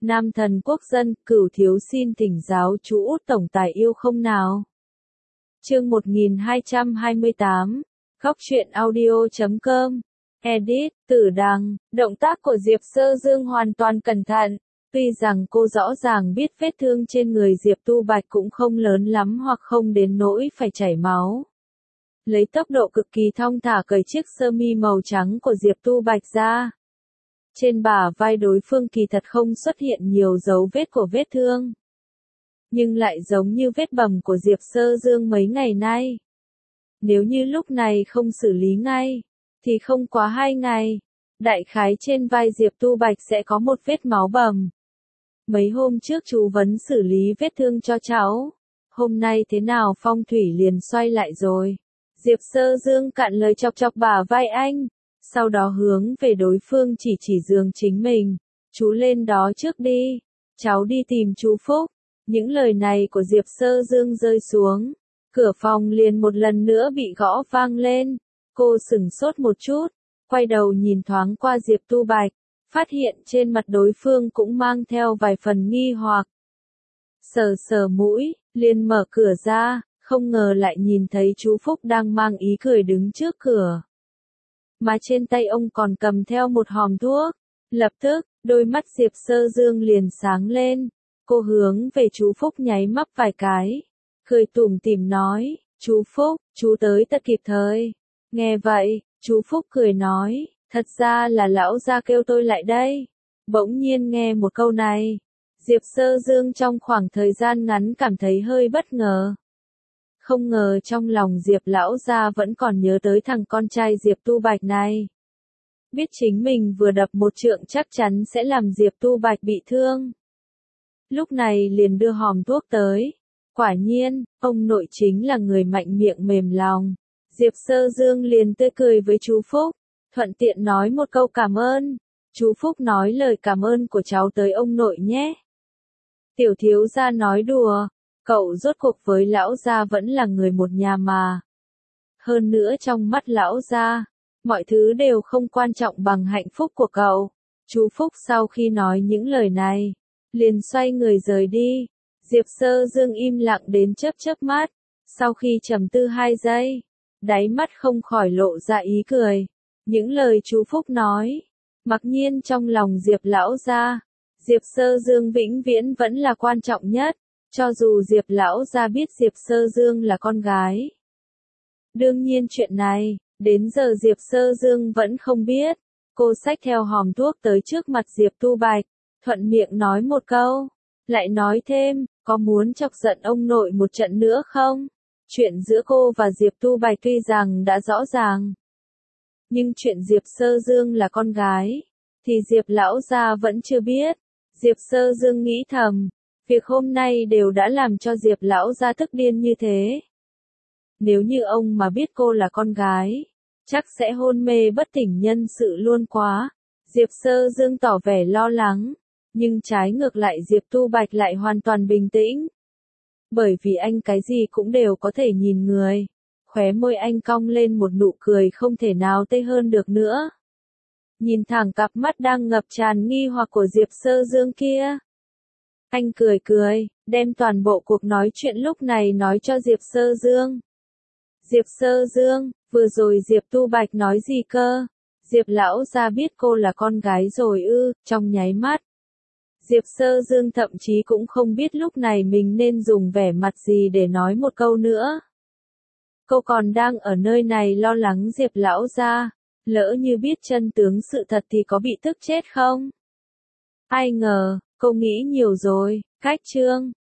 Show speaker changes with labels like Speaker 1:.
Speaker 1: Nam thần quốc dân, Cửu thiếu xin thỉnh giáo chú Út tổng tài yêu không nào. Chương 1228, Góc truyện audio.com. Edit, Tử Đằng, động tác của Diệp Sơ Dương hoàn toàn cẩn thận. Tuy rằng cô rõ ràng biết vết thương trên người Diệp Tu Bạch cũng không lớn lắm hoặc không đến nỗi phải chảy máu. Lấy tốc độ cực kỳ thong thả cởi chiếc sơ mi màu trắng của Diệp Tu Bạch ra. Trên bả vai đối phương kỳ thật không xuất hiện nhiều dấu vết của vết thương. Nhưng lại giống như vết bầm của Diệp Sơ Dương mấy ngày nay. Nếu như lúc này không xử lý ngay, thì không quá 2 ngày, đại khái trên vai Diệp Tu Bạch sẽ có một vết máu bầm. Mấy hôm trước chú Vấn xử lý vết thương cho cháu. Hôm nay thế nào phong thủy liền xoay lại rồi. Diệp Sơ Dương cạn lời chọc chọc bả vai anh. Sau đó hướng về đối phương chỉ giường chính mình. Chú lên đó trước đi. Cháu đi tìm chú Phúc. Những lời này của Diệp Sơ Dương rơi xuống. Cửa phòng liền một lần nữa bị gõ vang lên. Cô sửng sốt một chút. Quay đầu nhìn thoáng qua Diệp Tu Bạch. Phát hiện trên mặt đối phương cũng mang theo vài phần nghi hoặc. Sờ sờ mũi, liền mở cửa ra. Không ngờ lại nhìn thấy chú Phúc đang mang ý cười đứng trước cửa. Mà trên tay ông còn cầm theo một hòm thuốc. Lập tức, đôi mắt Diệp Sơ Dương liền sáng lên. Cô hướng về chú Phúc nháy mắt vài cái. Cười tủm tỉm nói, chú Phúc, chú tới thật kịp thời. Nghe vậy, chú Phúc cười nói, thật ra là lão gia kêu tôi lại đây. Bỗng nhiên nghe một câu này. Diệp Sơ Dương trong khoảng thời gian ngắn cảm thấy hơi bất ngờ. Không ngờ trong lòng Diệp lão gia vẫn còn nhớ tới thằng con trai Diệp Tu Bạch này. Biết chính mình vừa đập một trượng chắc chắn sẽ làm Diệp Tu Bạch bị thương. Lúc này liền đưa hòm thuốc tới. Quả nhiên, ông nội chính là người mạnh miệng mềm lòng. Diệp Sơ Dương liền tươi cười với chú Phúc. Thuận tiện nói một câu cảm ơn. Chú Phúc nói lời cảm ơn của cháu tới ông nội nhé. Tiểu thiếu gia nói đùa. Cậu rốt cuộc với lão gia vẫn là người một nhà mà. Hơn nữa trong mắt lão gia, mọi thứ đều không quan trọng bằng hạnh phúc của cậu. Chú Phúc sau khi nói những lời này, liền xoay người rời đi. Diệp Sơ Dương im lặng đến chớp mắt. Sau khi trầm tư 2 giây, đáy mắt không khỏi lộ ra ý cười. Những lời chú Phúc nói, mặc nhiên trong lòng Diệp lão gia, Diệp Sơ Dương vĩnh viễn vẫn là quan trọng nhất. Cho dù Diệp lão gia biết Diệp Sơ Dương là con gái. Đương nhiên chuyện này, đến giờ Diệp Sơ Dương vẫn không biết. Cô xách theo hòm thuốc tới trước mặt Diệp Tu Bạch, thuận miệng nói một câu. Lại nói thêm, có muốn chọc giận ông nội một trận nữa không? Chuyện giữa cô và Diệp Tu Bạch tuy rằng đã rõ ràng. Nhưng chuyện Diệp Sơ Dương là con gái, thì Diệp lão gia vẫn chưa biết. Diệp Sơ Dương nghĩ thầm. Việc hôm nay đều đã làm cho Diệp lão gia tức điên như thế. Nếu như ông mà biết cô là con gái, chắc sẽ hôn mê bất tỉnh nhân sự luôn quá. Diệp Sơ Dương tỏ vẻ lo lắng, nhưng trái ngược lại Diệp Tu Bạch lại hoàn toàn bình tĩnh. Bởi vì anh cái gì cũng đều có thể nhìn người. Khóe môi anh cong lên một nụ cười không thể nào tê hơn được nữa. Nhìn thẳng cặp mắt đang ngập tràn nghi hoặc của Diệp Sơ Dương kia. Anh cười, đem toàn bộ cuộc nói chuyện lúc này nói cho Diệp Sơ Dương. Diệp Sơ Dương, vừa rồi Diệp Tu Bạch nói gì cơ? Diệp lão gia biết cô là con gái rồi ư? Trong nháy mắt. Diệp Sơ Dương thậm chí cũng không biết lúc này mình nên dùng vẻ mặt gì để nói một câu nữa. Cô còn đang ở nơi này lo lắng Diệp lão gia, lỡ như biết chân tướng sự thật thì có bị tức chết không? Ai ngờ, cô nghĩ nhiều rồi, cách chương.